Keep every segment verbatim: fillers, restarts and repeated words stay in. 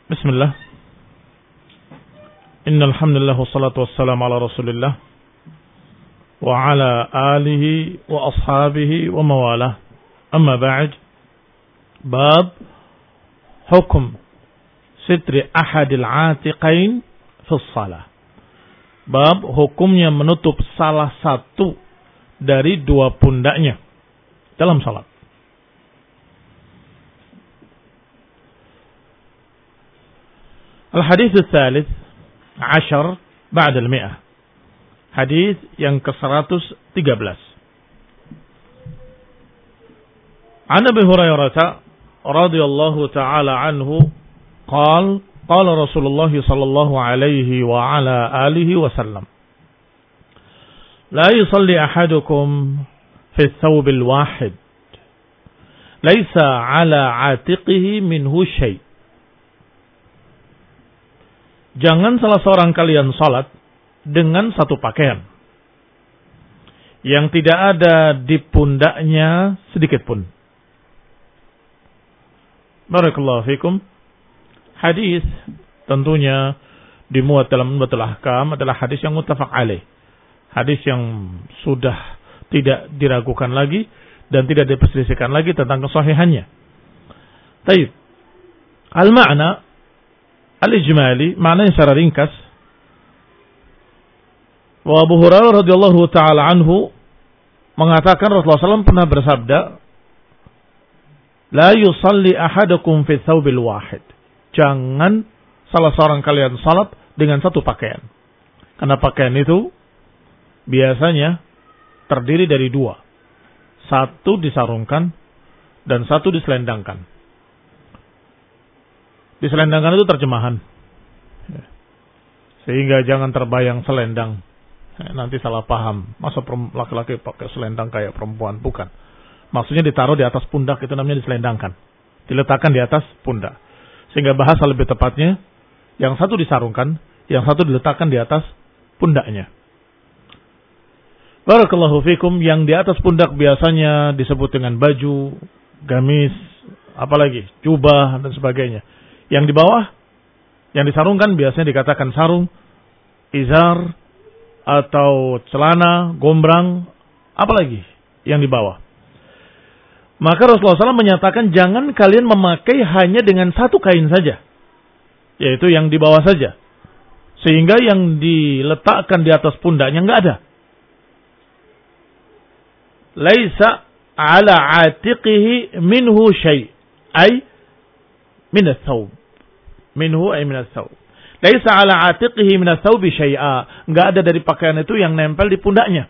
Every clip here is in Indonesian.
Bismillah. Innal hamdalillah wassalatu wassalamu ala Rasulillah wa ala alihi wa ashabihi wa mawalah. Amma ba'd. Bab hukum sitri ahadil atiqain fi shalah. Bab hukumnya menutup salah satu dari dua pundaknya dalam salat. Al-hadits ats-tsalits ashar ba'da al-mi'ah. Hadis yang ke seratus tiga belas. An Abi Hurairah radhiyallahu ta'ala anhu qala qala Rasulullah sallallahu alaihi wa ala alihi wasallam la yusalli ahadukum fi ath-thawb al-wahid laysa ala atiqihi minhu syai'. Jangan salah seorang kalian salat dengan satu pakaian yang tidak ada di pundaknya sedikit pun. Barakallahu fikum. Hadis tentunya dimuat dalam Umdatul Ahkam adalah hadis yang muttafaq alaih. Hadis yang sudah tidak diragukan lagi dan tidak diperselisihkan lagi tentang kesahihannya. Baik. Al-ma'na al-ijmali, maknanya secara ringkas, wa Abu Hurairah radhiyallahu taala anhu mengatakan Rasulullah sallallahu alaihi wasallam pernah bersabda, la yusalli ahadukum fi thawbil wahid. Jangan salah seorang kalian salat dengan satu pakaian. Karena pakaian itu biasanya terdiri dari dua. Satu disarungkan dan satu diselendangkan. Diselendangkan itu terjemahan. Sehingga jangan terbayang selendang. Nanti salah paham. Masa laki-laki pakai selendang kayak perempuan? Bukan. Maksudnya ditaruh di atas pundak, itu namanya diselendangkan. Diletakkan di atas pundak. Sehingga bahasa lebih tepatnya, yang satu disarungkan, yang satu diletakkan di atas pundaknya. Barakallahu fikum, yang di atas pundak biasanya disebut dengan baju, gamis, apalagi jubah dan sebagainya. Yang di bawah, yang disarungkan biasanya dikatakan sarung, izar, atau celana, gombrang, apalagi yang di bawah. Maka Rasulullah sallallahu alaihi wasallam menyatakan jangan kalian memakai hanya dengan satu kain saja, yaitu yang di bawah saja. Sehingga yang diletakkan di atas pundaknya enggak ada. Laisa ala atiqihi minhu syai', ay min ats-thawb. Minhu ay min ats-thawb. Laisa ala atiqihi min ats-thawb syai'a. Enggak ada dari pakaian itu yang nempel di pundaknya.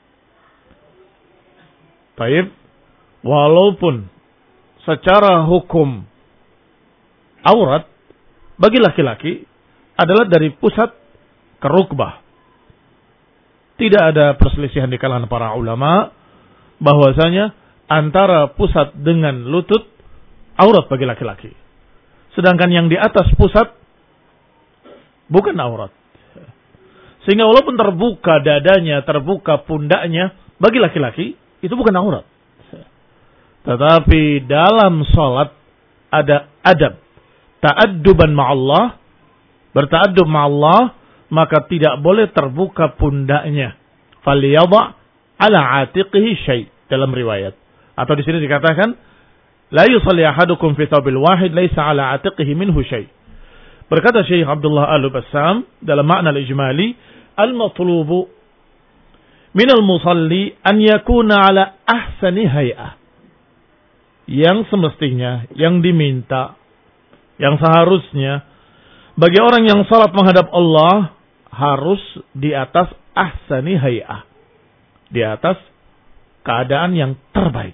Baik. Walaupun secara hukum aurat bagi laki-laki adalah dari pusat ke rukbah. Tidak ada perselisihan di kalangan para ulama bahwasanya antara pusat dengan lutut aurat bagi laki-laki. Sedangkan yang di atas pusat bukan aurat. Sehingga walaupun terbuka dadanya, terbuka pundaknya, bagi laki-laki itu bukan aurat. Tetapi dalam salat ada adab. Ta'adduban ma'allah. Berta'addub ma'allah. Maka tidak boleh terbuka pundaknya. Faliyadha' ala atiqihi syai' dalam riwayat. Atau di sini dikatakan, la yusalli ahadukum fi thawbil wahid laysa ala atiqihi minhu syai'. Berkata Syekh Abdullah Al-Bassam dalam makna al-ijmali, al-matlubu minal musalli an yakuna ala ahsani hay'ah. Yang semestinya, yang diminta, yang seharusnya bagi orang yang salat menghadap Allah harus di atas ahsani hay'ah. Di atas keadaan yang terbaik.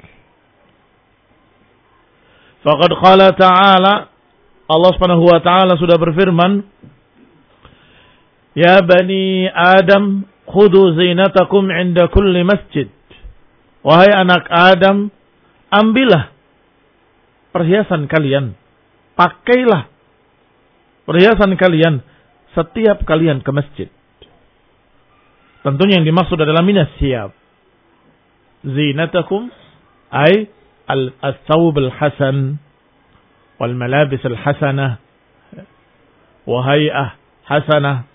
Faqad qala ta'ala, Allah Subhanahu wa taala sudah berfirman, ya bani Adam khudhu zinatakum 'inda kulli masjid. Wahai anak Adam, ambillah perhiasan kalian, pakailah perhiasan kalian setiap kalian ke masjid. Tentunya yang dimaksud adalah minas siyab. Zinatakum ay al-thawb al-hasan wal malabis al-hasanah wa hay'ah hasanah.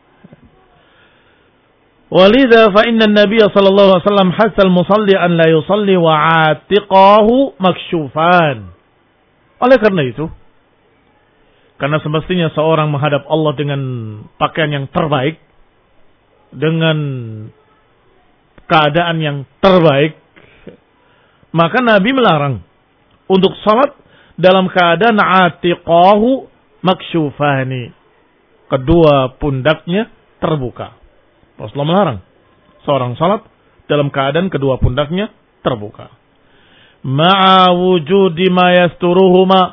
Walidha fa inna an-nabiy sallallahu alaihi wasallam hasal musalli an la yusalli wa 'atiqahu maksyufan. Oleh karena itu, karena semestinya seorang menghadap Allah dengan pakaian yang terbaik, dengan keadaan yang terbaik, maka Nabi melarang untuk salat dalam keadaan 'atiqahu maksyufani, kedua pundaknya terbuka. Rasulullah melarang seorang salat dalam keadaan kedua pundaknya terbuka. Ma'a wujudi ma yasturuhuma,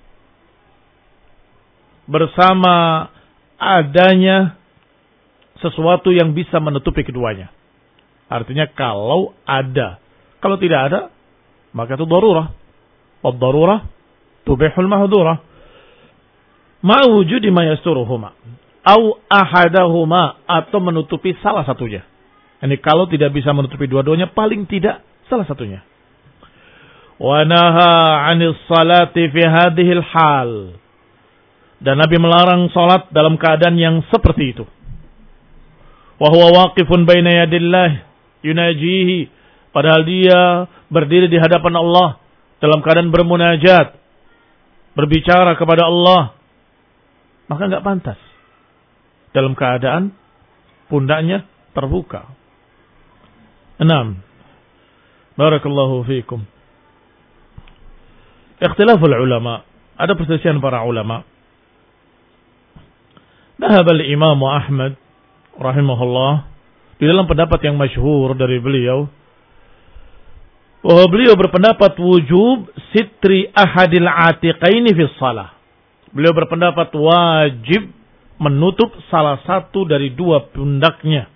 bersama adanya sesuatu yang bisa menutupi keduanya. Artinya kalau ada, kalau tidak ada, maka itu darurah. Wad darurah tubihul mahdurah. Ma'a wujudi ma yasturuhuma au ahadahuma, atau menutupi salah satunya. Ini kalau tidak bisa menutupi dua-duanya, paling tidak salah satunya. Wa naha 'anis salati fi hadhil hal. Dan Nabi melarang salat dalam keadaan yang seperti itu. Wa huwa waqifun baina yadillah yunajihi, padahal dia berdiri di hadapan Allah dalam keadaan bermunajat, berbicara kepada Allah. Maka enggak pantas dalam keadaan pundaknya terbuka. Enam. Barakallahu fiikum. Ikhtilaful ulama. Ada perselisihan para ulama. Dhahab al-Imam Ahmad rahimahullah di dalam pendapat yang masyhur dari beliau, bahwa beliau berpendapat wujub sitri ahadil atiqaini fi shalah. Beliau berpendapat wajib menutup salah satu dari dua pundaknya.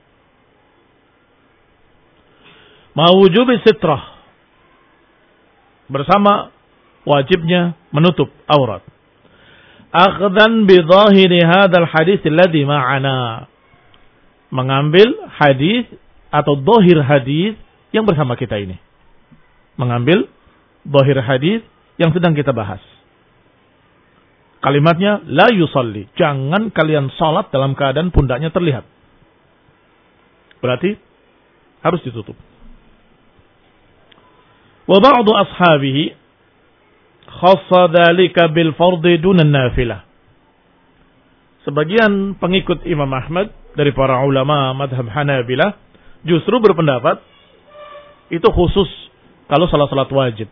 Mawujubi sitrah, bersama wajibnya menutup aurat. Akhdan bi dhahiri hadzal hadits alladhi ma'ana, mengambil hadis atau dhahir hadis yang bersama kita ini. Mengambil dhahir hadis yang sedang kita bahas. Kalimatnya la yusalli, jangan kalian salat dalam keadaan pundaknya terlihat. Berarti harus ditutup. Wa ba'du ashabihi khassa dzalika bil fardhi duna nafilah. Sebagian pengikut Imam Ahmad dari para ulama mazhab Hanabilah justru berpendapat itu khusus kalau salat-salat wajib.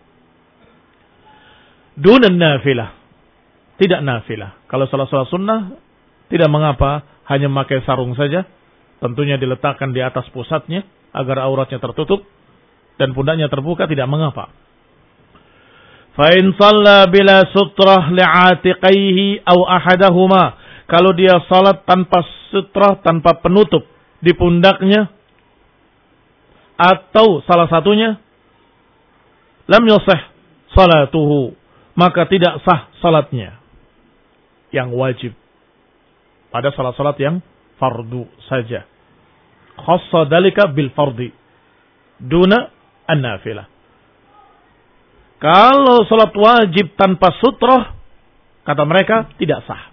Duna nafilah, tidak nafilah. Kalau salat-salat sunnah tidak mengapa, hanya memakai sarung saja, tentunya diletakkan di atas pusatnya agar auratnya tertutup dan pundaknya terbuka, tidak mengapa. Fa in shalla bila sutrah li'atiqaihi aw ahadahuma, kalau dia salat tanpa sutrah, tanpa penutup di pundaknya atau salah satunya, lam yasih salatuhu, maka tidak sah salatnya yang wajib pada salat-salat yang fardu saja. Khassa dalika bil fardi duna an-nafilah. Kalau salat wajib tanpa sutrah, kata mereka tidak sah.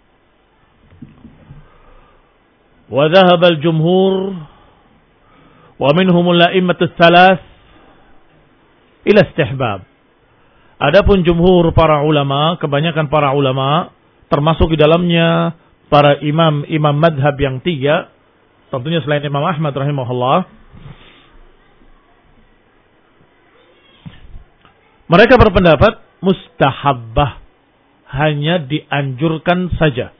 Wa dhahaba al-jumhur wa minhum al-a'immatu ats-tsalaats ila istihbab. Adapun jumhur para ulama, kebanyakan para ulama, termasuk di dalamnya para imam-imam madhab yang tiga, tentunya selain Imam Ahmad rahimahullah, mereka berpendapat mustahabbah, hanya dianjurkan saja.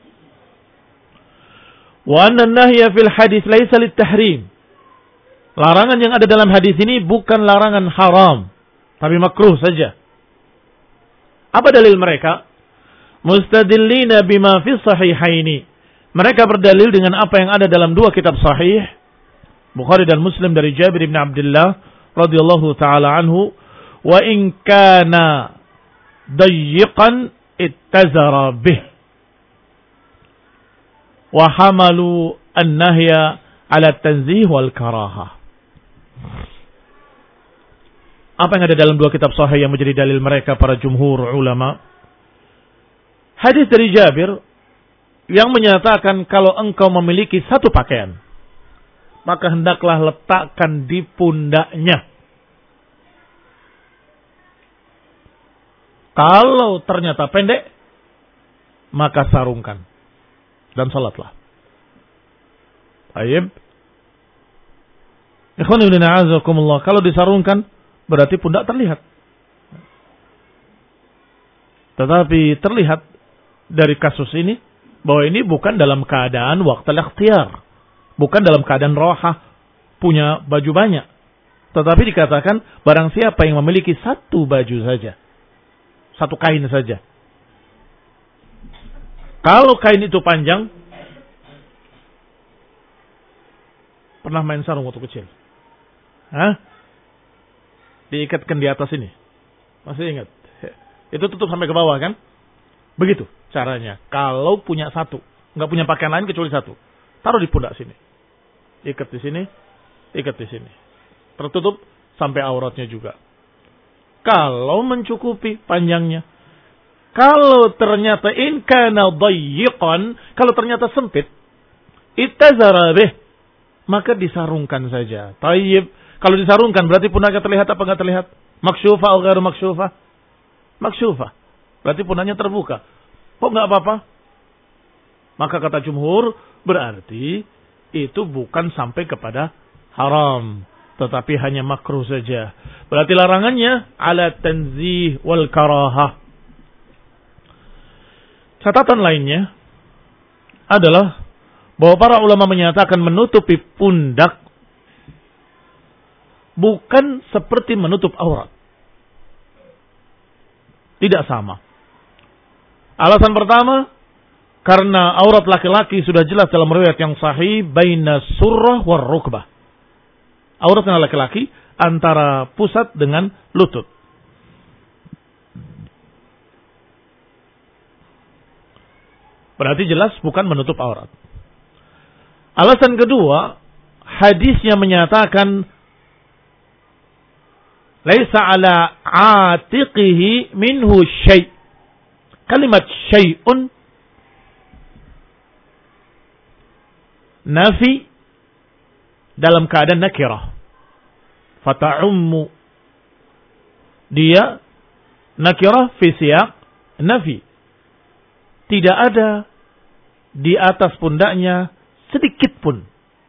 Wa anna an-nahya fil hadis laisa lit-tahrim. Larangan yang ada dalam hadis ini bukan larangan haram, tapi makruh saja. Apa dalil mereka? Mustadillina bima fi sahihaini. Mereka berdalil dengan apa yang ada dalam dua kitab sahih, Bukhari dan Muslim, dari Jabir bin Abdullah radhiyallahu taala anhu, wa in kana dayyiqan ittazara bih wa hamalu an-nahya ala tanzih wal karahah. Apa yang ada dalam dua kitab sahih yang menjadi dalil mereka para jumhur ulama? Hadis dari Jabir yang menyatakan kalau engkau memiliki satu pakaian, maka hendaklah letakkan di pundaknya. Kalau ternyata pendek, maka sarungkan dan salatlah. Baik. Ikhwan ibn a'azakumullah, kalau disarungkan berarti pundak terlihat. Tetapi terlihat dari kasus ini bahwa ini bukan dalam keadaan waqtal ikhtiyar, bukan dalam keadaan rohah punya baju banyak. Tetapi dikatakan barang siapa yang memiliki satu baju saja, satu kain saja. Kalau kain itu panjang, pernah main sarung waktu kecil? Hah? Diikatkan di atas ini. Masih ingat? Itu tutup sampai ke bawah kan? Begitu caranya. Kalau punya satu, nggak punya pakaian lain kecuali satu, taruh di pundak sini. Ikat di sini, ikat di sini. Tertutup sampai auratnya juga. Kalau mencukupi panjangnya. Kalau ternyata in kana dayyiqan, kalau ternyata sempit, ittazara bih, maka disarungkan saja. Tayyib. Kalau disarungkan berarti pundaknya terlihat apa enggak terlihat? Maksyufah atau ghairu maksyufah? Maksyufah. Berarti pundaknya terbuka. Kok enggak apa-apa? Maka kata jumhur berarti itu bukan sampai kepada haram, tetapi hanya makruh saja. Berarti larangannya ala tanzih wal karahah. Catatan lainnya adalah bahwa para ulama menyatakan menutupi pundak bukan seperti menutup aurat. Tidak sama. Alasan pertama, karena aurat laki-laki sudah jelas dalam riwayat yang sahih, baina surrah war rukbah. Auratnya laki-laki antara pusat dengan lutut. Berarti jelas bukan menutup aurat. Alasan kedua, hadisnya menyatakan laisa ala atiqihi minhu syai'. Kalimat syai'un nafi dalam keadaan nakirah. Fata'ummu. Dia nakirah fi siyaq nafi. Tidak ada di atas pundaknya sedikit pun.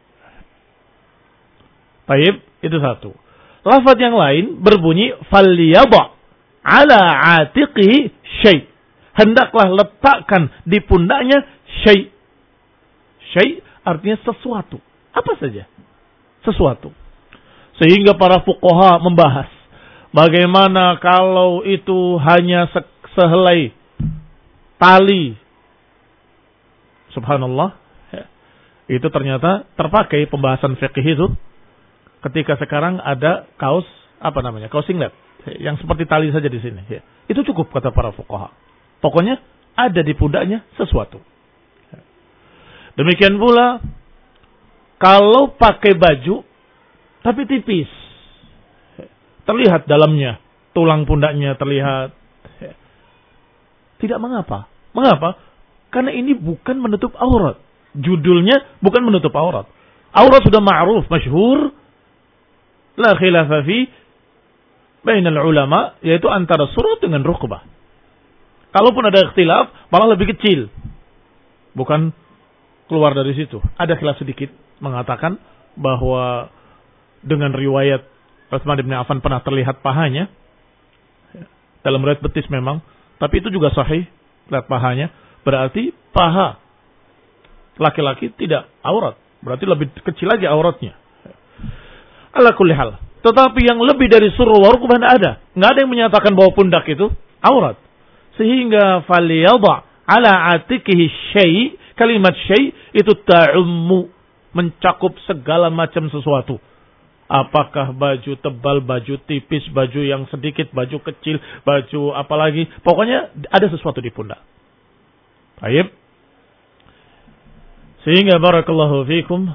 Baik, itu satu. Lafaz yang lain berbunyi falyadha ala atiqihi syai'. Hendaklah letakkan di pundaknya syai'. Syai' artinya sesuatu. Apa saja? Sesuatu. Sehingga para fuqaha membahas bagaimana kalau itu hanya se sehelai tali. Subhanallah. Itu ternyata terpakai pembahasan fikih itu ketika sekarang ada kaos apa namanya? Kaos singlet yang seperti tali saja di sini. Itu cukup kata para fuqaha. Pokoknya ada di pundaknya sesuatu. Demikian pula kalau pakai baju tapi tipis. Terlihat dalamnya, tulang pundaknya terlihat. Tidak mengapa. Mengapa? Karena ini bukan menutup aurat. Judulnya bukan menutup aurat. Aurat sudah ma'ruf, masyhur. La khilafa fi bainal ulama, yaitu antara surah dengan rukbah. Kalaupun ada ikhtilaf, malah lebih kecil. Bukan keluar dari situ. Ada khilaf sedikit mengatakan bahwa dengan riwayat Utsman bin Affan pernah terlihat pahanya. Dalam riwayat betis memang, tapi itu juga sahih, lihat pahanya. Berarti paha laki-laki tidak aurat. Berarti lebih kecil lagi auratnya. Ala kulli hal. Tetapi yang lebih dari surah wa rukbah tidak ada. Tidak ada yang menyatakan bahwa pundak itu aurat. Sehingga faliyadha ala atikihi syai', kalimat syai' itu ta'ummu, mencakup segala macam sesuatu. Apakah baju tebal, baju tipis, baju yang sedikit, baju kecil, baju apalagi. Pokoknya ada sesuatu di pundak. Baik. Sehingga barakallahu fikum,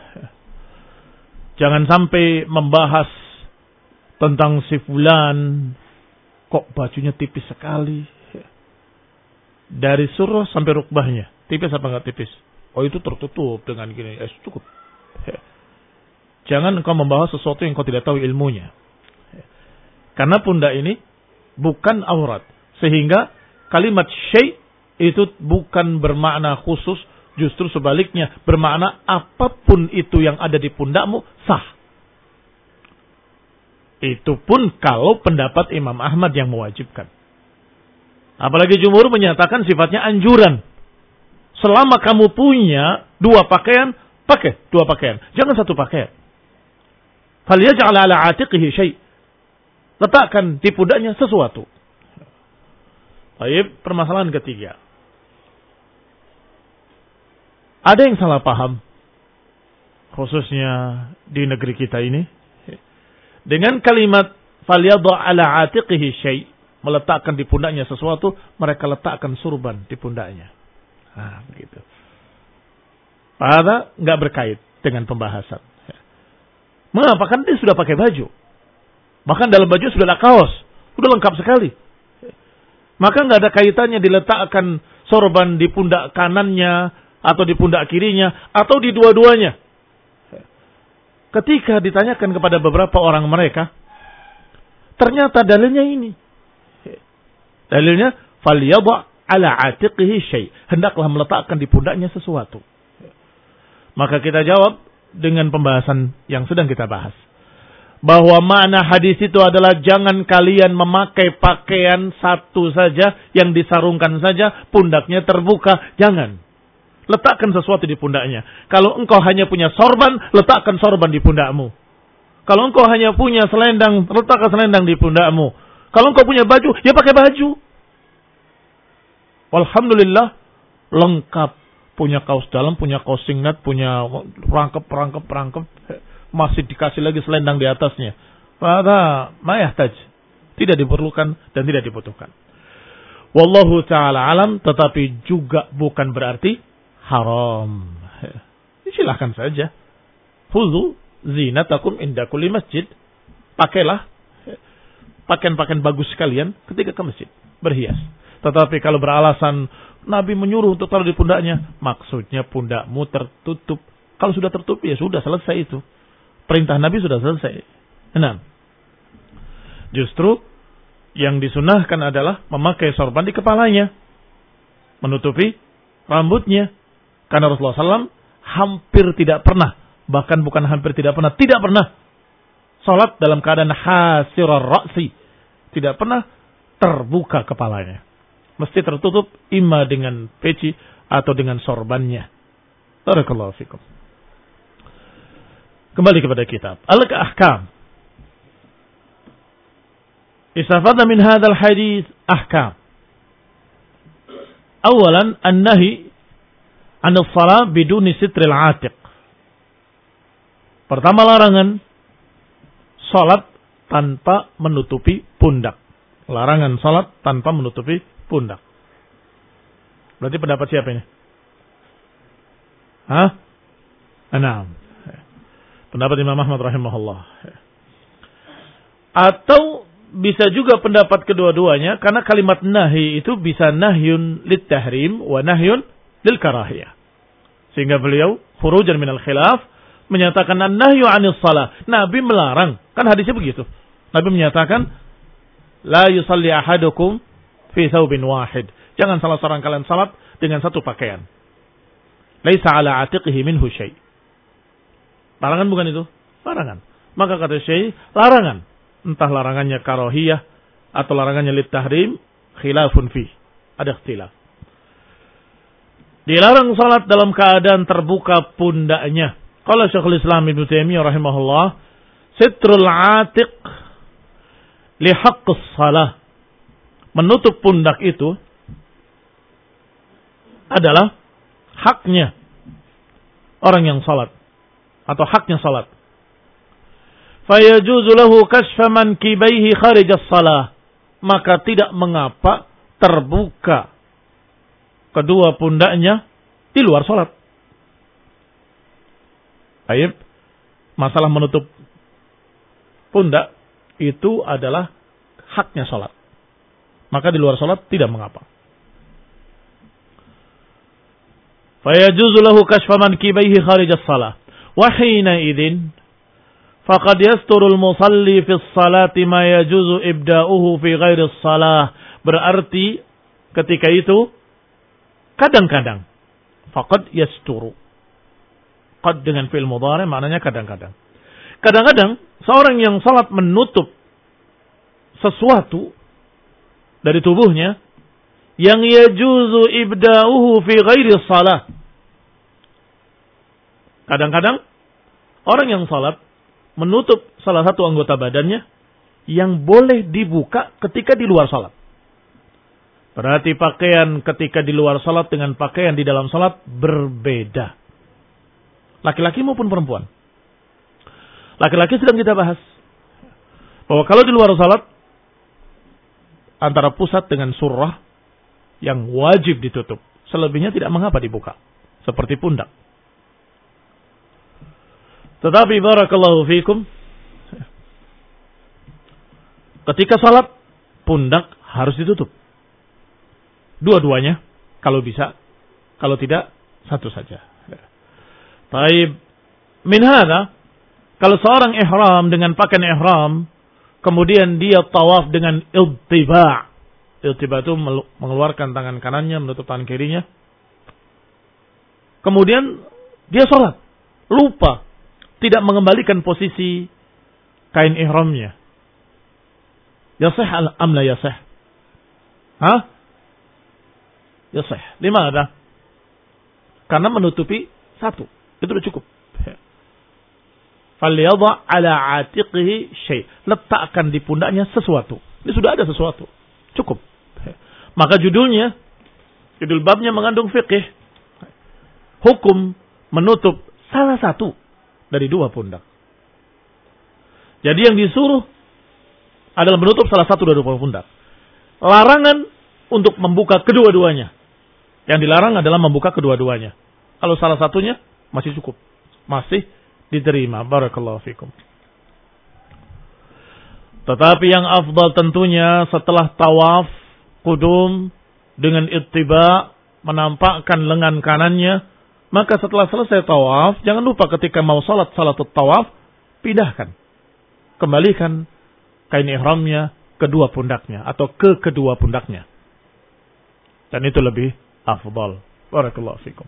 jangan sampai membahas tentang si fulan kok bajunya tipis sekali. Dari surah sampai rukbahnya. Tipis apa enggak tipis? Oh itu tertutup dengan gini. Eh, cukup. Jangan engkau membahas sesuatu yang kau tidak tahu ilmunya. Karena pundak ini bukan aurat. Sehingga kalimat syai' itu bukan bermakna khusus. Justru sebaliknya. Bermakna apapun itu yang ada di pundakmu sah. Itu pun kalau pendapat Imam Ahmad yang mewajibkan. Apalagi jumhur menyatakan sifatnya anjuran. Selama kamu punya dua pakaian, pakai dua pakaian. Jangan satu pakaian. Falyaj'al 'ala 'atiqihi syai'. Letakkan di pundaknya sesuatu. Baik, permasalahan ketiga. Ada yang salah paham, khususnya di negeri kita ini, dengan kalimat falyadha' 'ala 'atiqihi syai', meletakkan di pundaknya sesuatu, mereka letakkan surban di pundaknya. Nah, begitu. Pada nggak berkait dengan pembahasan. Mengapa? Kan dia sudah pakai baju. Bahkan dalam baju sudah ada kaos. Sudah lengkap sekali. Maka nggak ada kaitannya diletakkan sorban di pundak kanannya, atau di pundak kirinya, atau di dua-duanya. Ketika ditanyakan kepada beberapa orang mereka, ternyata dalilnya ini. Dalilnya, falyadha' 'ala 'atiqihi syai'. Hendaklah meletakkan di pundaknya sesuatu. Maka kita jawab dengan pembahasan yang sedang kita bahas. Bahwa makna hadis itu adalah jangan kalian memakai pakaian satu saja yang disarungkan saja, pundaknya terbuka. Jangan. Letakkan sesuatu di pundaknya. Kalau engkau hanya punya sorban, letakkan sorban di pundakmu. Kalau engkau hanya punya selendang, letakkan selendang di pundakmu. Kalau engkau punya baju, ya pakai baju. Alhamdulillah, lengkap. Punya kaos dalam, punya kaos singlet, punya rangkep, rangkep, rangkep. Masih dikasih lagi selendang di atasnya. Pada mayahtaj. Tidak diperlukan dan tidak dibutuhkan. Wallahu ta'ala alam, tetapi juga bukan berarti haram. Silahkan saja. Khudhu zinatakum inda kulli masjid. Pakailah pakaian-pakaian bagus sekalian ketika ke masjid. Berhias. Tetapi kalau beralasan Nabi menyuruh untuk taruh di pundaknya, maksudnya pundakmu tertutup. Kalau sudah tertutup, ya sudah selesai itu. Perintah Nabi sudah selesai. Enam. Justru yang disunahkan adalah memakai sorban di kepalanya, menutupi rambutnya. Karena Rasulullah shallallahu alaihi wasallam hampir tidak pernah, bahkan bukan hampir tidak pernah, tidak pernah salat dalam keadaan hasirar ra'si. Tidak pernah terbuka kepalanya. Mesti tertutup imma dengan peci atau dengan sorbannya. Barakallahu fikum. Kembali kepada kitab Al-Ahkam. Istafadna min hadzal hadis ahkam. Awalan an-nahi 'an as-shalah biduni sitril 'atiq. Pertama, larangan salat tanpa menutupi pundak. Larangan salat tanpa menutupi pundak. Berarti pendapat siapa ini? Hah? Enam. Pendapat Imam Ahmad rahimahullah. Atau bisa juga pendapat kedua-duanya, karena kalimat nahi itu bisa nahyun lit tahrim wa nahyun lil karahiyah. Sehingga beliau khurujan minal khilaf menyatakan an-nahyu 'anis shalah. Nabi melarang. Kan hadisnya begitu. Nabi menyatakan la yusalli ahadukum fi thawbin wahid. Jangan salah seorang kalian salat dengan satu pakaian. Laisa 'ala 'atiqihi minhu syai'. Larangan bukan itu? Larangan. Maka kata Syekh, larangan. Entah larangannya karahiyah atau larangannya lit tahrim, khilafun fi. Ada ikhtilaf. Dilarang salat dalam keadaan terbuka pundaknya. Qala Syekhul Islam Ibnu Taimiyah rahimahullah, sitrul 'atiq li haqqis shalah. Menutup pundak itu adalah haknya orang yang salat atau haknya salat. Fayajuzu lahu kashfa mankibaihi kharij as-shalah. Maka tidak mengapa terbuka kedua pundaknya di luar salat. Baik, masalah menutup pundak itu adalah haknya salat. Maka di luar salat tidak mengapa. fayajuzu lahu kashfa mankibaihi kharij as-salah. Wa hina idzin faqad yasturul musalli fi as-salati ma yajuzu ibda'uhu fi ghairi as-salah. Berarti ketika itu kadang-kadang faqad yasturu. Qad dengan fi'il mudhari maknanya kadang-kadang. Kadang-kadang seorang yang salat menutup sesuatu dari tubuhnya yang yajuzu ibda'uhu fi ghairi shalah. Kadang-kadang orang yang salat menutup salah satu anggota badannya yang boleh dibuka ketika di luar salat. Berarti pakaian ketika di luar salat dengan pakaian di dalam salat berbeda. Laki-laki maupun perempuan. Laki-laki sedang kita bahas bahwa kalau di luar salat antara pusat dengan surah yang wajib ditutup. Selebihnya tidak mengapa dibuka. Seperti pundak. Tetapi barakallahu fikum, ketika salat pundak harus ditutup. Dua-duanya kalau bisa, kalau tidak satu saja. Taib min hadza, kalau seorang ihram dengan pakaian ihram, kemudian dia tawaf dengan iltiba'. Iltiba' itu mengeluarkan tangan kanannya, menutup tangan kirinya. Kemudian dia sholat, lupa, tidak mengembalikan posisi kain ihramnya. Yasih am la yasih? Hah? Yasih. Limana? Karena menutupi satu. Itu sudah cukup. Falyadha ala atiqihi syai'. Letakkan di pundaknya sesuatu. Ini sudah ada sesuatu. Cukup. Maka judulnya, judul babnya mengandung fikih. Hukum menutup salah satu dari dua pundak. Jadi yang disuruh adalah menutup salah satu dari dua pundak. Larangan untuk membuka kedua-duanya. Yang dilarang adalah membuka kedua-duanya. Kalau salah satunya masih cukup. Masih diterima. Barakallahu fikum. Tetapi yang afdal tentunya setelah tawaf qudum dengan ittiba menampakkan lengan kanannya, maka setelah selesai tawaf jangan lupa ketika mau salat salatut tawaf pindahkan, kembalikan kain ihramnya kedua pundaknya atau ke kedua pundaknya, dan itu lebih afdal. Barakallahu fikum.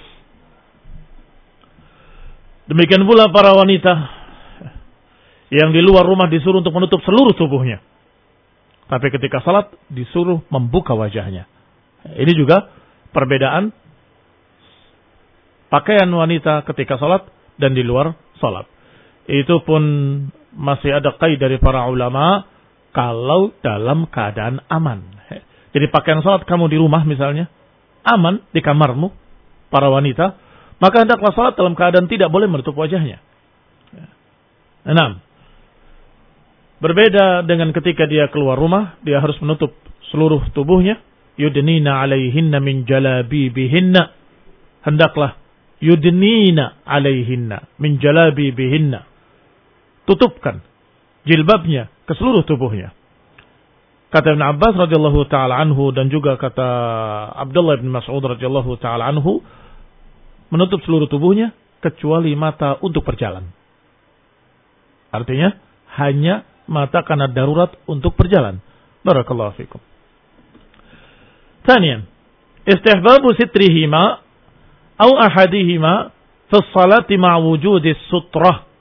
Demikian pula para wanita yang di luar rumah disuruh untuk menutup seluruh tubuhnya. Tapi ketika salat disuruh membuka wajahnya. Ini juga perbedaan pakaian wanita ketika salat dan di luar salat. Itu pun masih ada qaid dari para ulama kalau dalam keadaan aman. Jadi pakaian salat kamu di rumah misalnya, aman di kamarmu, para wanita, maka hendaklah salat dalam keadaan tidak boleh menutup wajahnya. Enam. Berbeda dengan ketika dia keluar rumah, dia harus menutup seluruh tubuhnya. Yudnina alaihinna min jalabibihinna. Hendaklah yudnina alaihinna min jalabibihinna. Tutupkan jilbabnya ke seluruh tubuhnya. Kata Ibn Abbas radhiyallahu taala anhu dan juga kata Abdullah bin Mas'ud radhiyallahu taala anhu, menutup seluruh tubuhnya kecuali mata untuk berjalan. Artinya hanya mata karena darurat untuk berjalan. Barakallahu fikum. Thaniyan, istihbabu sitrihima au ahadihima fi sholati ma' wujudi sutrah.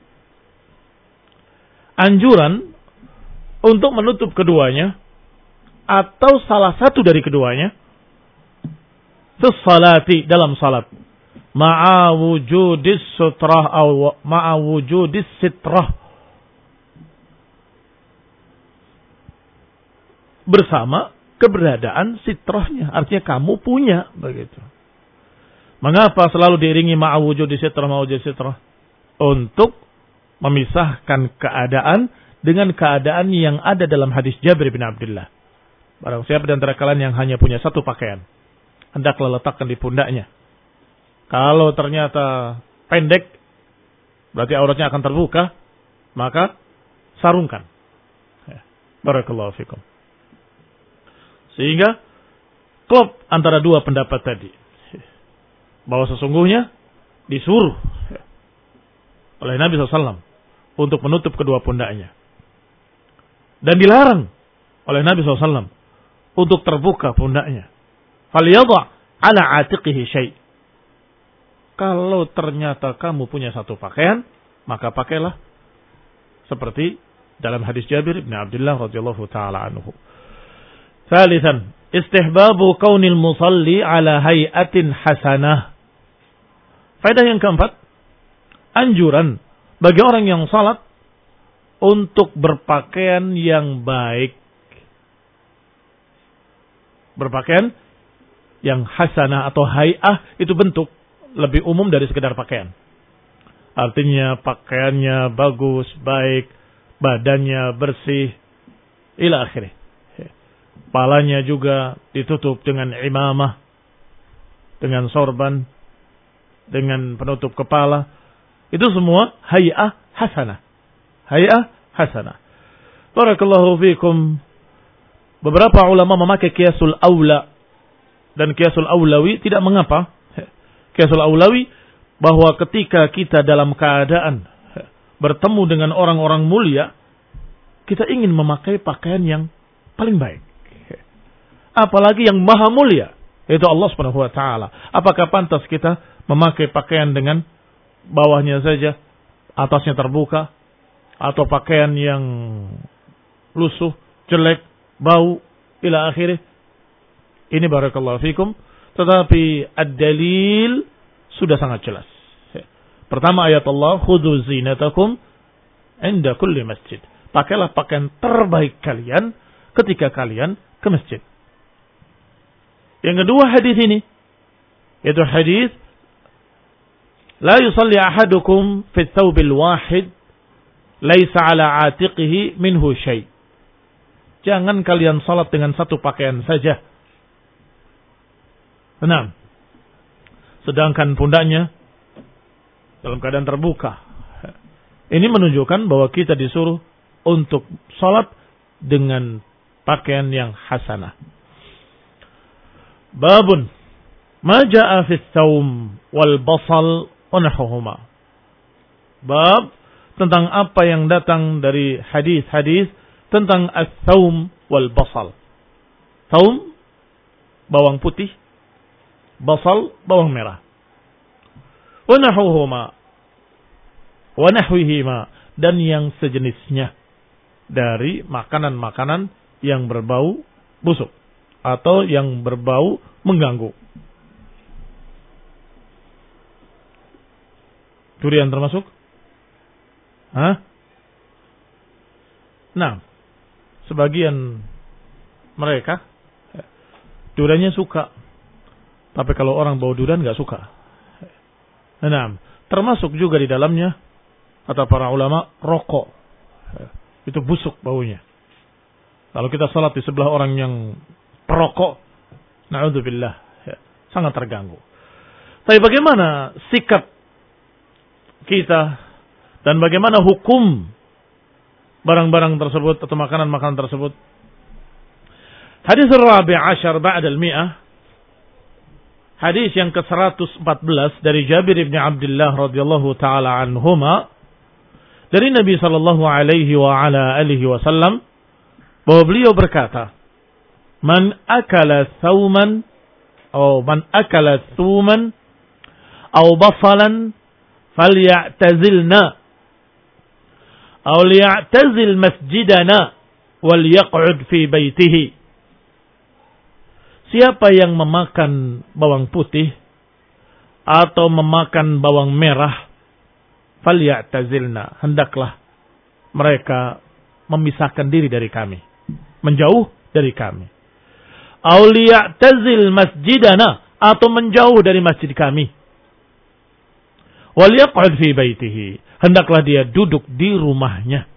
Anjuran untuk menutup keduanya atau salah satu dari keduanya fi sholati dalam salat ma'a wujudis sutrah atau ma'a wujudis sitrah, bersama keberadaan sitrahnya, artinya kamu punya begitu. Mengapa selalu diiringi ma'a wujudis sitrah ma'a wujudis sitrah? Untuk memisahkan keadaan dengan keadaan yang ada dalam hadis Jabir bin Abdullah. Barang siapa di antara kalian yang hanya punya satu pakaian, hendaklah letakkan di pundaknya. Kalau ternyata pendek, berarti auratnya akan terbuka, maka sarungkan. Barakallahu fikum. Sehingga klop antara dua pendapat tadi. bahwa sesungguhnya disuruh oleh Nabi shallallahu alaihi wasallam untuk menutup kedua pundaknya. Dan dilarang oleh Nabi shallallahu alaihi wasallam untuk terbuka pundaknya. Falyadha' ala atiqihi syai'. Kalau ternyata kamu punya satu pakaian, maka pakailah seperti dalam hadis Jabir bin Abdullah radhiyallahu taala anhu. Tsalitsan, istihbabu kaunil musalli ala hay'atin hasanah. Faedah yang keempat, anjuran bagi orang yang salat untuk berpakaian yang baik. Berpakaian yang hasanah atau hay'ah itu bentuk lebih umum dari sekedar pakaian. Artinya pakaiannya bagus, baik, badannya bersih, ila akhirih. Kepalanya juga ditutup dengan imamah, dengan sorban, dengan penutup kepala. Itu semua hay'ah hasanah. Hay'ah hasanah. Barakallahu fikum. Beberapa ulama memakai qiyasul aula dan qiyasul aulawi, tidak mengapa. Qiyasul aulawi bahwa ketika kita dalam keadaan bertemu dengan orang-orang mulia, kita ingin memakai pakaian yang paling baik. Apalagi yang maha mulia, yaitu Allah Subhanahu wa taala. Apakah pantas kita memakai pakaian dengan bawahnya saja, atasnya terbuka, atau pakaian yang lusuh, jelek, bau, ila akhirih? Ini barakallahu fikum. Tetapi ad-dalil sudah sangat jelas. Pertama ayat Allah, khudhu zinatakum inda kulli masjid. Pakailah pakaian terbaik kalian ketika kalian ke masjid. Yang kedua hadis ini, yaitu hadis la yusalli ahadukum fi thawbil wahid laisa ala atiqihi minhu syai'. Jangan kalian salat dengan satu pakaian saja. Enam. Sedangkan pundaknya dalam keadaan terbuka. Ini menunjukkan bahwa kita disuruh untuk salat dengan pakaian yang hasanah. Babun ma jaa fi tsawm wal basal wa nahwuhuma. Bab tentang apa yang datang dari hadis-hadis tentang as-tsawm wal basal. Tsawm bawang putih, basal bawang merah. Wa nahwuhuma wa nahwihima, dan yang sejenisnya dari makanan-makanan yang berbau busuk atau yang berbau mengganggu. Durian termasuk? Hah? Nah, sebagian mereka duriannya suka, tapi kalau orang bau durian nggak suka. Nah, termasuk juga di dalamnya kata para ulama rokok, itu busuk baunya. Kalau kita salat di sebelah orang yang perokok, na'udzubillah, ya, sangat terganggu. Tapi bagaimana sikap kita dan bagaimana hukum barang-barang tersebut atau makanan-makanan tersebut? Hadis Rabi' Ashar ba'da al-mi'ah, hadis yang ke seratus empat belas dari Jabir bin Abdullah radhiyallahu taala anhuma, dari Nabi sallallahu alaihi wa ala alihi wasallam, bahwa beliau berkata, man akala thawman atau man akala thuman atau basalan falyatazilna atau liyatazil masjidana wal yaq'ud fi baitihi. Siapa yang memakan bawang putih atau memakan bawang merah, falyatazilna, hendaklah mereka memisahkan diri dari kami, menjauh dari kami. Au liya'tazil masjidana, atau menjauh dari masjid kami. Wal yaq'ud fi baitihi, hendaklah dia duduk di rumahnya.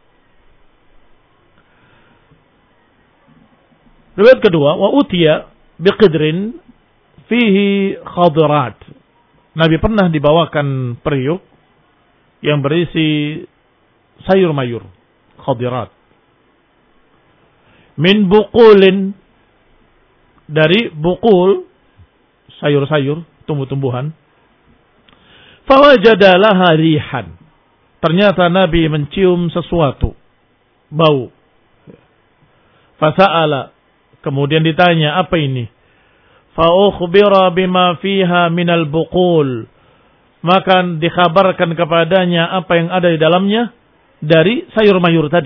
Riwayat kedua, wa utiya biqidrin fihi khadirat. Nabi pernah dibawakan periuk yang berisi sayur mayur, khadirat. Min buqulin, dari buqul, sayur-sayur, tumbuh-tumbuhan. Fawajada laha rihan. Ternyata Nabi mencium sesuatu, bau. Fasa'ala, kemudian ditanya, apa ini? Fa'ukhbira bima fiha minal buqul. Maka dikhabarkan kepadanya apa yang ada di dalamnya dari sayur mayur tadi.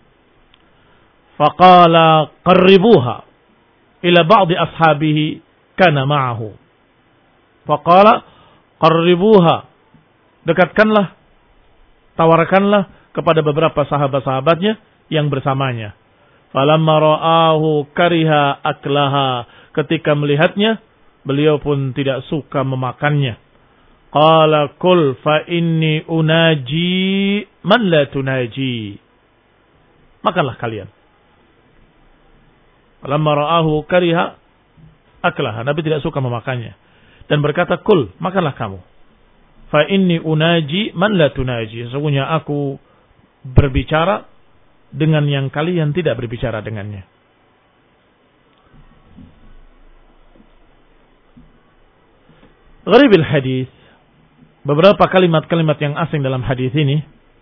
Faqala qarribuha ila ba'di ashabihi kana ma'ahu. Faqala qarribuha, dekatkanlah, tawarkanlah kepada beberapa sahabat-sahabatnya yang bersamanya. Falamma ra'ahu kariha aklaha, ketika melihatnya beliau pun tidak suka memakannya. Qala kul fa inni unaji man la tunaji. Makanlah kalian. Falamma ra'ahu kariha aklaha, Nabi tidak suka memakannya dan berkata, kul, makanlah kamu. Fa inni unaji man la tunaji, sesungguhnya aku berbicara dengan yang kalian tidak berbicara dengannya. Gharibil hadis, beberapa kalimat-kalimat yang asing dalam hadis ini.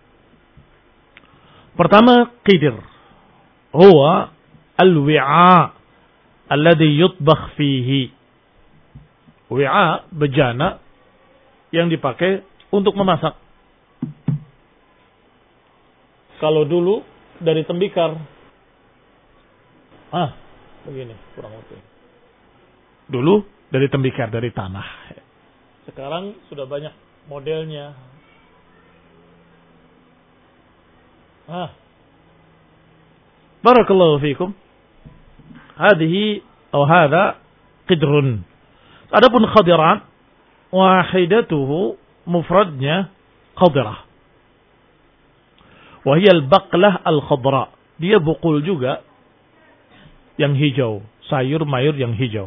Pertama, qidr. Huwa al-wi'a alladhi yutbakh fihi. Wi'a, bejana yang dipakai untuk memasak. Kalau dulu dari tembikar. Ah, begini, kurang lebih. Dulu dari tembikar, dari tanah. Sekarang sudah banyak modelnya. Ah. Barakallahu fiikum. Hadhihi atau hadha qidrun. Adapun khadirat, wahidatuhu, mufradnya khadirah. Wahiyal baqlah al-khadra. Dia bukul juga yang hijau. Sayur mayur yang hijau.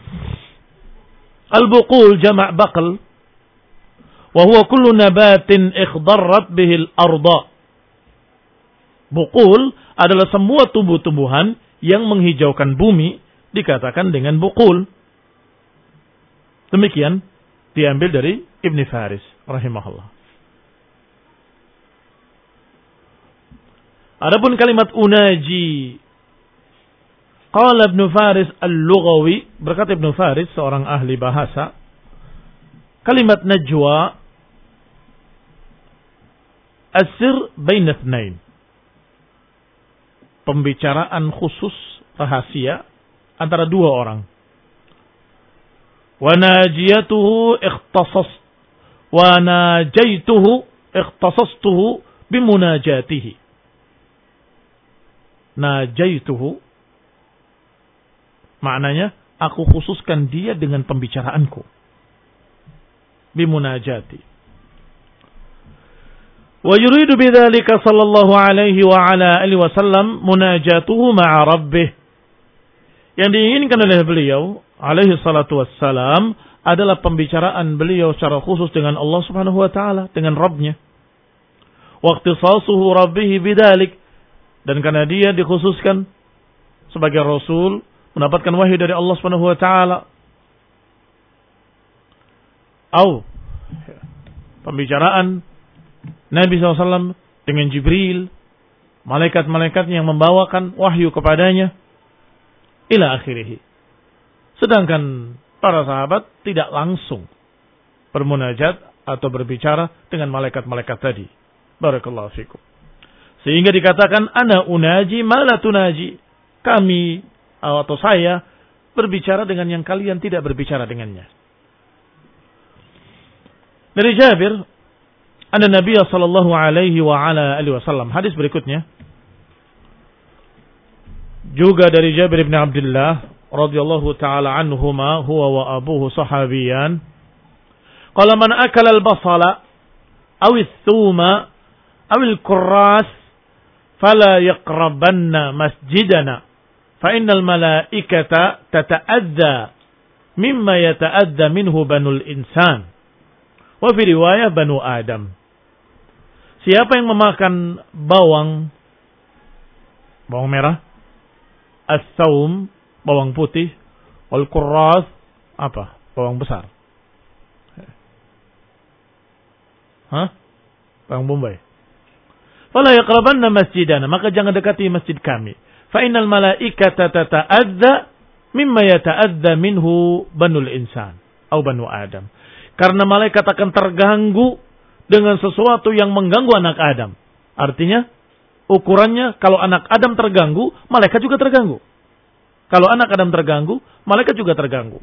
Al-buqul jama' baql. Wahuwa kullu nabatin ikhdarrat bihil arda. Bukul adalah semua tumbuh-tumbuhan yang menghijaukan bumi dikatakan dengan bukul. Demikian diambil dari Ibn Faris rahimahullah. Adapun kalimat unaji, qala Ibn Faris al-lughawi, berkata Ibn Faris seorang ahli bahasa, kalimat najwa asir baina itsnain, pembicaraan khusus rahasia antara dua orang. Wa najiyatuhu ikhtasas wa najaituhu ikhtasastuhu bimunajatihi. Najaituhu maknanya aku khususkan dia dengan pembicaraanku. Bimunajati. Wa yuridu bidzalika sallallahu alaihi wa ala alihi wasallam munajatuhu ma'a rabbih. Yang diinginkan oleh beliau alaihi salatu wassalam adalah pembicaraan beliau secara khusus dengan Allah Subhanahu wa taala, dengan Rabbnya. Wa ikhtisasuhu rabbih bidzalik, dan karena dia dikhususkan sebagai rasul mendapatkan wahyu dari Allah Subhanahu wa taala. Au pembicaraan Nabi shallallahu alaihi wasallam dengan Jibril, malaikat-malaikat yang membawakan wahyu kepadanya, ila akhirih. Sedangkan para sahabat tidak langsung bermunajat atau berbicara dengan malaikat-malaikat tadi. Barakallahu fikum. Sehingga dikatakan ana unaji ma la tunaji. Kami atau saya berbicara dengan yang kalian tidak berbicara dengannya. Dari Jabir, anna Nabi sallallahu alaihi wa ala alihi wasallam, hadis berikutnya juga dari Jabir bin Abdullah radhiyallahu taala anhuma, huwa wa abuhu sahabiyan. Qala man akala al-basala aw ath-thuma aw al-kurras fala yaqrabanna masjidana fa innal malaikata tata'adza mimma yata'adza minhu banul insan wa fi riwayah banu adam. Siapa yang memakan bawang bawang merah, as-saum bawang putih, wal kurras apa? Bawang besar. Hah? Bang Bombay. Fala yaqrabanna masjidana, maka jangan dekati masjid kami. Fa innal malaikata tata'adza mimma yata'adza minhu banul insan atau banu Adam. Karena malaikat akan terganggu dengan sesuatu yang mengganggu anak Adam. Artinya ukurannya kalau anak Adam terganggu, malaikat juga terganggu. Kalau anak Adam terganggu, malaikat juga terganggu.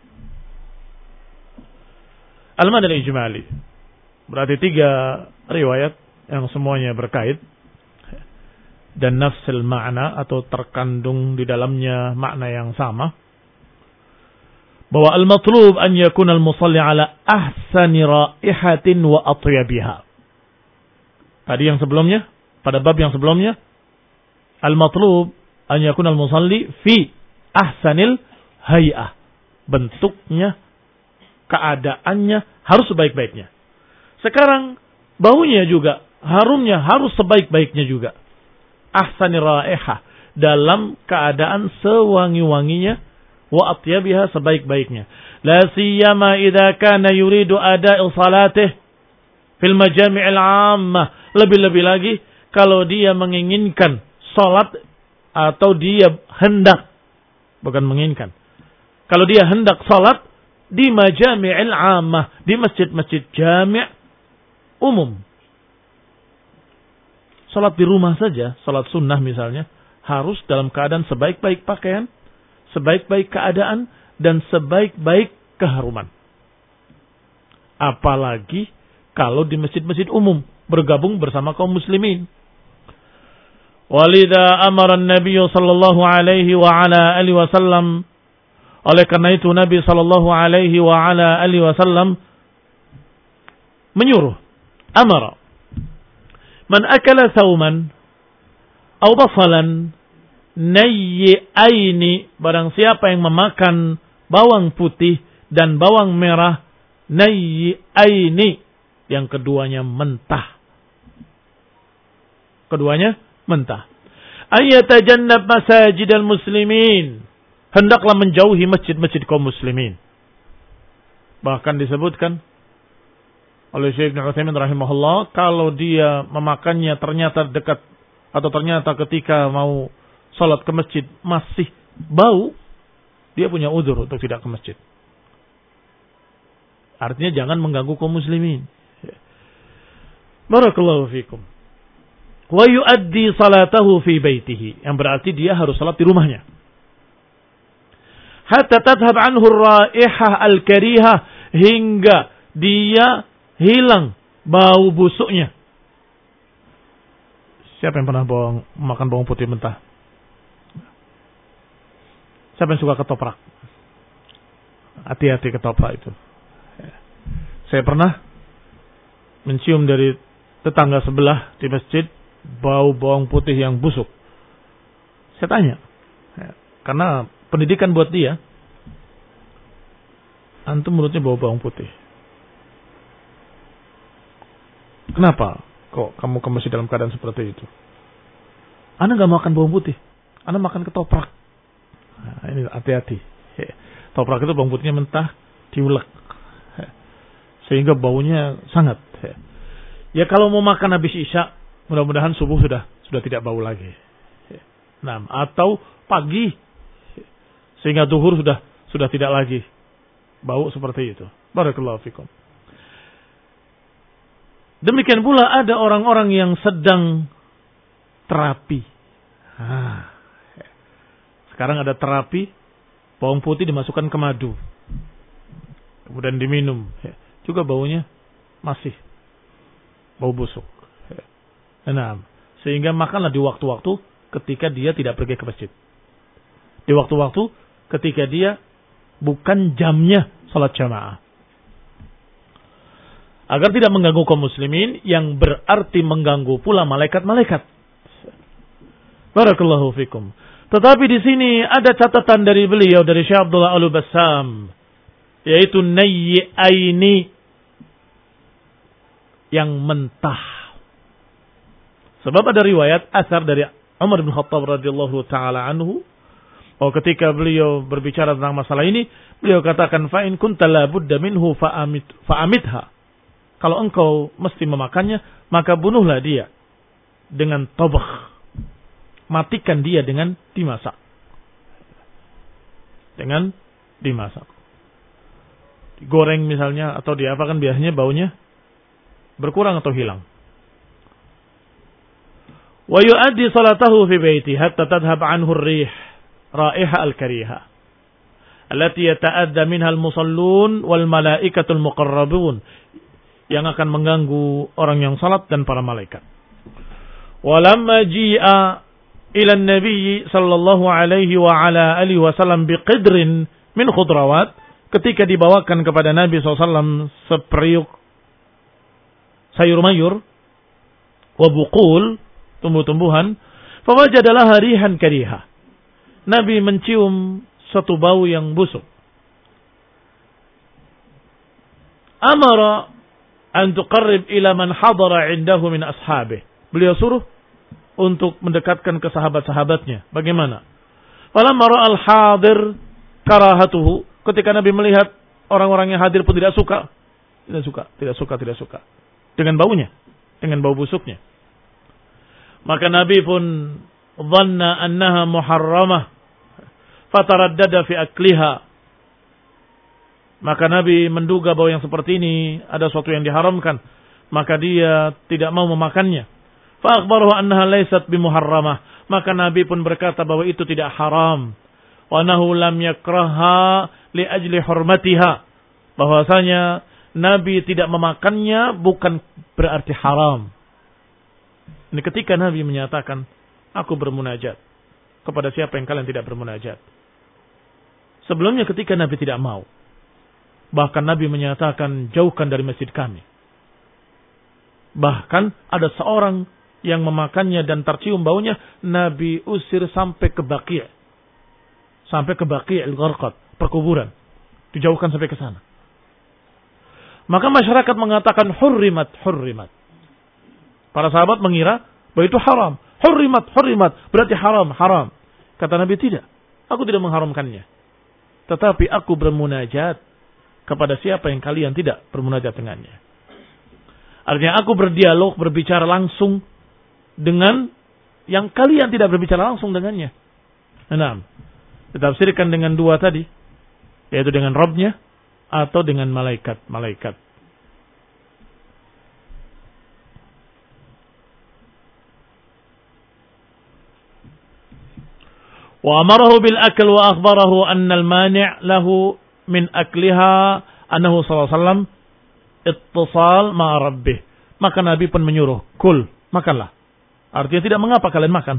Al-Mad al-Ijmali. Berarti tiga riwayat yang semuanya berkait. Dan nafsil makna atau terkandung di dalamnya makna yang sama. Bahwa al-matlub an yakuna al-musalli ala ahsani raihatin wa atyabiha. Tadi yang sebelumnya, pada bab yang sebelumnya, al-matlub an yakuna al-musalli fi ahsanil hay'ah. Bentuknya, keadaannya harus sebaik-baiknya. Sekarang baunya juga, harumnya harus sebaik-baiknya juga. Ahsani raihah, dalam keadaan sewangi-wanginya, wa atyabiha, sebaik-baiknya. La siyama idza kana yuridu ada'il salatih fil majami'il 'ammah. Lebih-lebih lagi kalau dia menginginkan salat atau dia hendak, bukan menginginkan. Kalau dia hendak salat di majami'il 'ammah, di masjid-masjid jami' umum. Salat di rumah saja, salat sunnah misalnya, harus dalam keadaan sebaik-baik pakaian, sebaik-baik keadaan, dan sebaik-baik keharuman. Apalagi kalau di masjid-masjid umum, bergabung bersama kaum muslimin. Walidha amara Nabi sallallahu alaihi wa ala alihi wasallam. Oleh karena itu Nabi sallallahu alaihi wa ala alihi wasallam menyuruh, amara, man akala thawman aw basalan nayyi'aini, barang siapa yang memakan bawang putih dan bawang merah, nayyi'aini, yang keduanya mentah. Keduanya mentah. Ayatajannab masajidal muslimin, hendaklah menjauhi masjid-masjid kaum muslimin. Bahkan disebutkan oleh Syekh Ibnu Utsaimin rahimahullah, kalau dia memakannya ternyata dekat atau ternyata ketika mau salat ke masjid masih bau, dia punya udzur untuk tidak ke masjid. Artinya jangan mengganggu kaum muslimin. Barakallahu fikum. Wa yuaddi salatahu fi baitihi, yang berarti dia harus salat di rumahnya. Hatta tadhhab anhu ar-raihah al-kariha, hingga dia hilang bau busuknya. Siapa yang pernah bawang, makan bawang putih mentah? Siapa yang suka ketoprak? Hati-hati ketoprak itu. Saya pernah mencium dari tetangga sebelah di masjid bau bawang putih yang busuk. Saya tanya, karena pendidikan buat dia, antum mulutnya bau bawang putih. Kenapa kok kamu ke masjid dalam keadaan seperti itu? Anda nggak makan bawang putih, Anda makan ketoprak. Nah, ini hati-hati. Ketoprak itu bawang putihnya mentah, diulek, sehingga baunya sangat. Ya kalau mau makan habis isya, mudah-mudahan subuh sudah sudah tidak bau lagi. Nah, atau pagi, sehingga zuhur sudah sudah tidak lagi bau seperti itu. Barakallahu fikum. Demikian pula ada orang-orang yang sedang terapi. Ah. Sekarang ada terapi, bawang putih dimasukkan ke madu, kemudian diminum. Juga baunya masih bau busuk. Nah, sehingga makanlah di waktu-waktu ketika dia tidak pergi ke masjid. Di waktu-waktu ketika dia bukan jamnya salat jamaah. Agar tidak mengganggu kaum muslimin, yang berarti mengganggu pula malaikat-malaikat. Barakallahu fikum. Tetapi di sini ada catatan dari beliau, dari Syekh Abdullah Al-Bassam, yaitu nayyi'aini, yang mentah. Sebab ada riwayat asar dari Umar bin Khattab radhiyallahu taala anhu, oh ketika beliau berbicara tentang masalah ini, beliau katakan fa in kunta la budda minhu fa amit fa amitha. Kalau engkau mesti memakannya, maka bunuhlah dia dengan tabakh. Matikan dia dengan dimasak. Dengan dimasak. Digoreng misalnya atau diapakan, biasanya baunya berkurang atau hilang. Wa yu'addi salatahu fi baiti hatta tadhhab anhu ar-rih raiha al-kariha allati yata'adda minha al-musallun wal malaikatul muqarrabun, yang akan mengganggu orang yang salat dan para malaikat. Walamma ji'a ila an-nabi sallallahu alaihi wa ala alihi wasallam biqidrin min khudrawat, ketika dibawakan kepada Nabi sallallahu alaihi wasallam seperiuk sayur mayur wa buqul, tumbuh-tumbuhan, fawajadalah rihan kariha, Nabi mencium satu bau yang busuk. Amara an tuqarrib ila man hadara indahu min ashabih, beliau suruh untuk mendekatkan ke sahabat-sahabatnya. Bagaimana? Falamma ra'al hadir karahatuhu, ketika Nabi melihat orang-orang yang hadir pun tidak suka, tidak suka, tidak suka, tidak suka dengan baunya, dengan bau busuknya. Maka Nabi pun dhanna annaha muharramah fataraddada fi akliha. Maka Nabi menduga bahwa yang seperti ini ada sesuatu yang diharamkan, maka dia tidak mau memakannya. Fa akhbarahu annaha laysat bimuharramah, maka Nabi pun berkata bahwa itu tidak haram. Wa annahu lam yakraha li ajli hurmatiha, bahwasanya Nabi tidak memakannya bukan berarti haram. Ini ketika Nabi menyatakan, aku bermunajat kepada siapa yang kalian tidak bermunajat. Sebelumnya ketika Nabi tidak mau, bahkan Nabi menyatakan, jauhkan dari masjid kami. Bahkan ada seorang yang memakannya dan tercium baunya, Nabi usir sampai ke Baqi'. Sampai ke Baqi' al-Gharqad, perkuburan. Dijauhkan sampai ke sana. Maka masyarakat mengatakan hurrimat, hurrimat. Para sahabat mengira bahwa itu haram. Hurrimat, hurrimat, berarti haram, haram. Kata Nabi, tidak. Aku tidak mengharamkannya. Tetapi aku bermunajat kepada siapa yang kalian tidak bermunajat dengannya. Artinya aku berdialog, berbicara langsung dengan yang kalian tidak berbicara langsung dengannya. Nah, ditafsirkan dengan dua tadi, yaitu dengan Rabbnya atau dengan malaikat-malaikat. Wa amarahu bil akl wa akhbarahu anna al mani' lahu min akliha annahu sallallahu alaihi wasallam ittisal ma'a rabbih. Maka Nabi pun menyuruh, kul, makanlah. Artinya tidak mengapa kalian makan.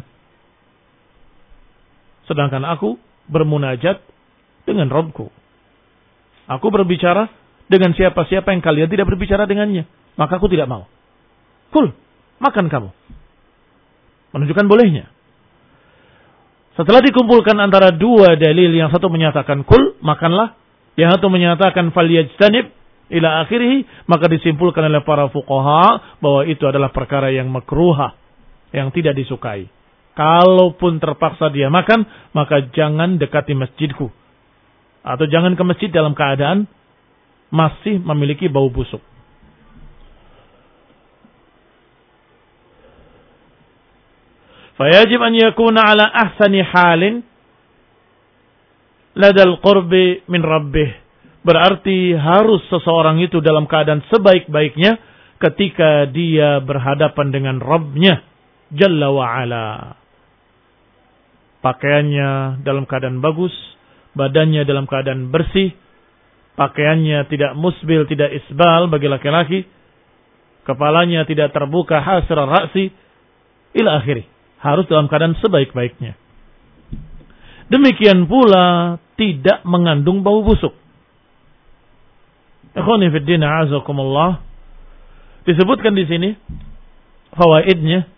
Sedangkan aku bermunajat dengan Rabbku. Aku berbicara dengan siapa-siapa yang kalian tidak berbicara dengannya. Maka aku tidak mau. Kul, makan kamu. Menunjukkan bolehnya. Setelah dikumpulkan antara dua dalil, yang satu menyatakan kul, makanlah. Yang satu menyatakan falyajtanib ila akhirih, maka disimpulkan oleh para fuqaha bahwa itu adalah perkara yang makruha, yang tidak disukai. Kalaupun terpaksa dia makan, maka jangan dekati masjidku. Atau jangan ke masjid dalam keadaan masih memiliki bau busuk. Fayajib an yakuna ala ahsani halin ladal qurbi min rabbih. Berarti harus seseorang itu dalam keadaan sebaik-baiknya ketika dia berhadapan dengan Rabbnya Jalla wa'ala. Pakaiannya dalam keadaan bagus, badannya dalam keadaan bersih, pakaiannya tidak musbil, tidak isbal bagi laki-laki, kepalanya tidak terbuka hasra ra'si, ila akhiri. Harus dalam keadaan sebaik-baiknya. Demikian pula tidak mengandung bau busuk. Ikhwani fid din, a'azakumullah. Disebutkan di sini fawaidnya,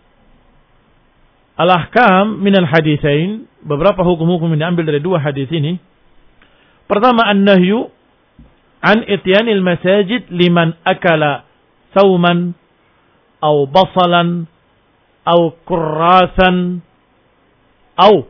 al-ahkam min al-haditsain, beberapa hukum-hukum yang diambil dari dua hadis ini. Pertama, an-nahyu an ityanil masajid liman akala sauman aw basalan aw kurrasan aw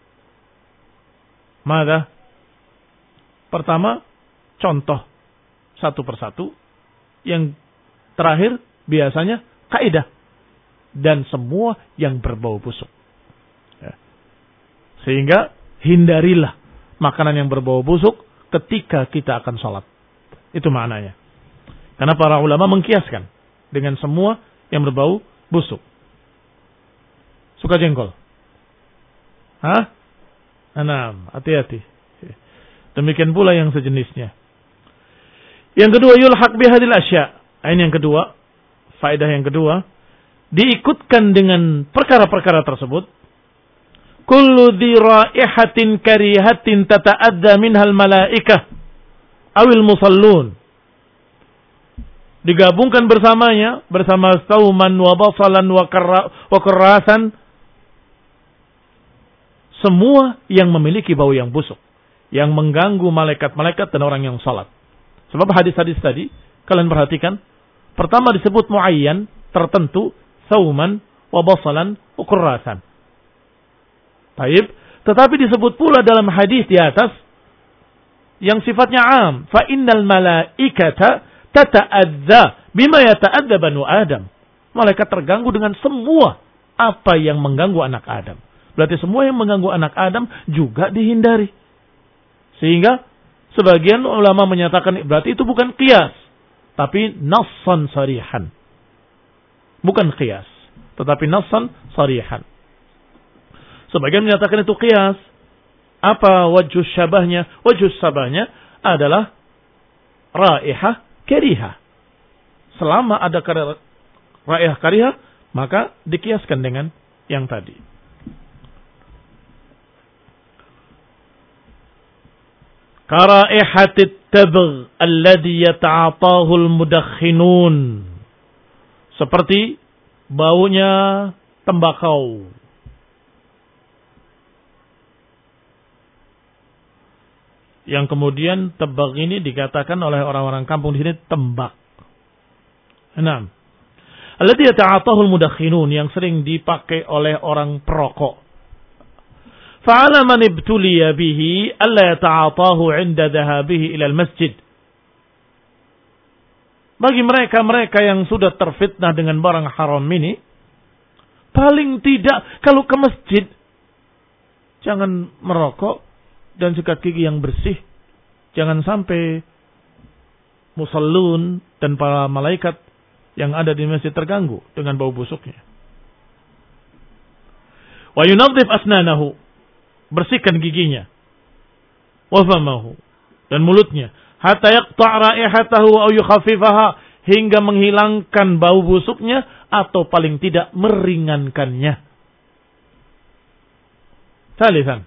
mada. Pertama, contoh satu persatu yang terakhir biasanya kaidah. Dan semua yang berbau busuk. Ya. Sehingga hindarilah makanan yang berbau busuk ketika kita akan sholat. Itu maknanya. Karena para ulama mengkiaskan dengan semua yang berbau busuk. Suka jengkol? Hah? Anam, hati-hati. Demikian pula yang sejenisnya. Yang kedua, yulhaq bihadil asya. Ini yang kedua, faedah yang kedua, diikutkan dengan perkara-perkara tersebut. Kullu dhi raihatin karihatin tata'adda minhal malaikah awil musallun. Digabungkan bersamanya, bersama sauman wa basalan wa karasan, semua yang memiliki bau yang busuk, yang mengganggu malaikat-malaikat dan orang yang salat. Sebab hadis-hadis tadi, kalian perhatikan, pertama disebut muayyan, tertentu, sauman, wa basalan, wa karasan. Baik, tetapi disebut pula dalam hadis di atas, yang sifatnya am, fa innal malaikata tata'adza bima yata'adza banu Adam. Malaikat terganggu dengan semua apa yang mengganggu anak Adam. Berarti semua yang mengganggu anak Adam juga dihindari. Sehingga sebagian ulama menyatakan berarti itu bukan qiyas, tapi nassan sarihan. Bukan qiyas, tetapi nassan sarihan. Sebagian menyatakan itu qiyas. Apa wajh syabahnya? Wajh syabahnya adalah raihah karihah. Selama ada raihah karihah, maka dikiaskan dengan yang tadi. Karaihatit tabgh alladhi yata'atahu al-mudakhinun. Seperti baunya tembakau. Yang kemudian tebak ini dikatakan oleh orang-orang kampung di sini tembak. Enam. Alladhi yata'atahu al-mudakhinun, yang sering dipakai oleh orang perokok. Fa'ala man ibtuliya bihi alla yata'atahu 'inda dhahabihi ila al-masjid. Bagi mereka-mereka yang sudah terfitnah dengan barang haram ini, paling tidak kalau ke masjid jangan merokok dan sikat gigi yang bersih. Jangan sampai musallun dan para malaikat yang ada di masjid terganggu dengan bau busuknya. Wa yunadhif asnanahu, bersihkan giginya. Wa famahu, dan mulutnya. Hatta yaqta' raihatahu aw yukhaffifaha, hingga menghilangkan bau busuknya atau paling tidak meringankannya. Salisan.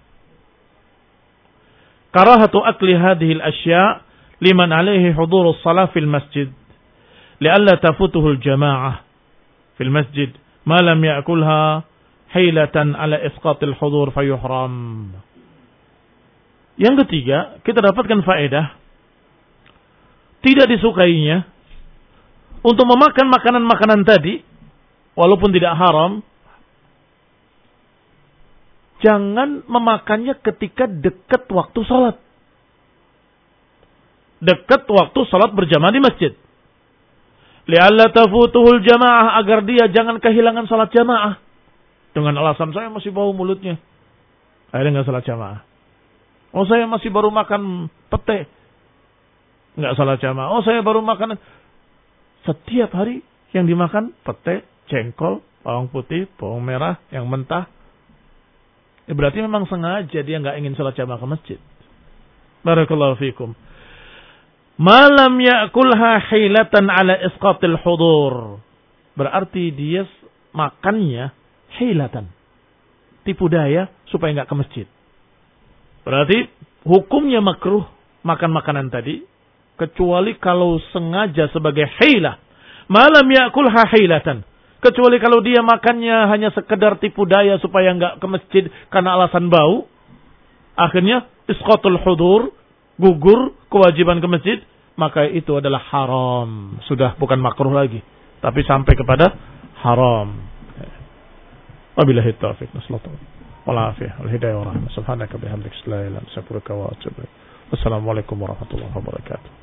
Karahatu akli hadhihi al-ashya' liman alayhi hudur as-salah fil masjid li'alla tafutuhu al-jama'ah fil masjid ma lam ya'kulha hilatan ala isqat al-hudur fayuhram. Yang ketiga, kita dapatkan faedah tidak disukainya untuk memakan makanan-makanan tadi walaupun tidak haram. Jangan memakannya ketika dekat waktu salat. Dekat waktu salat berjamaah di masjid. Li'alla tafutuhul jamaah, agar dia jangan kehilangan salat jamaah. Dengan alasan saya masih bau mulutnya, akhirnya nggak salat jamaah. Oh, saya masih baru makan pete, nggak salat jamaah. Oh, saya baru makan. Setiap hari yang dimakan pete, jengkol, bawang putih, bawang merah yang mentah. Ya, berarti memang sengaja dia nggak ingin salat jamaah ke masjid. Barakallahu fikum. Malam ya'kulha hilatan ala isqatil hudur. Berarti dia makannya hilatan, tipu daya supaya nggak ke masjid. Berarti hukumnya makruh makan makanan tadi, kecuali kalau sengaja sebagai hilah. Malam ya'kulha hilatan. Kecuali kalau dia makannya hanya sekedar tipu daya supaya nggak ke masjid karena alasan bau. Akhirnya isqatul hudur, gugur kewajiban ke masjid, maka itu adalah haram. Sudah bukan makruh lagi, tapi sampai kepada haram. Wabillahi taufiq, nasallahu wal afiyah wal hidayah wa rahmah. Subhanaka bihamdika la ilaha illa anta astaghfiruka wa atubu ilaik. Wassalamualaikum warahmatullahi wabarakatuh.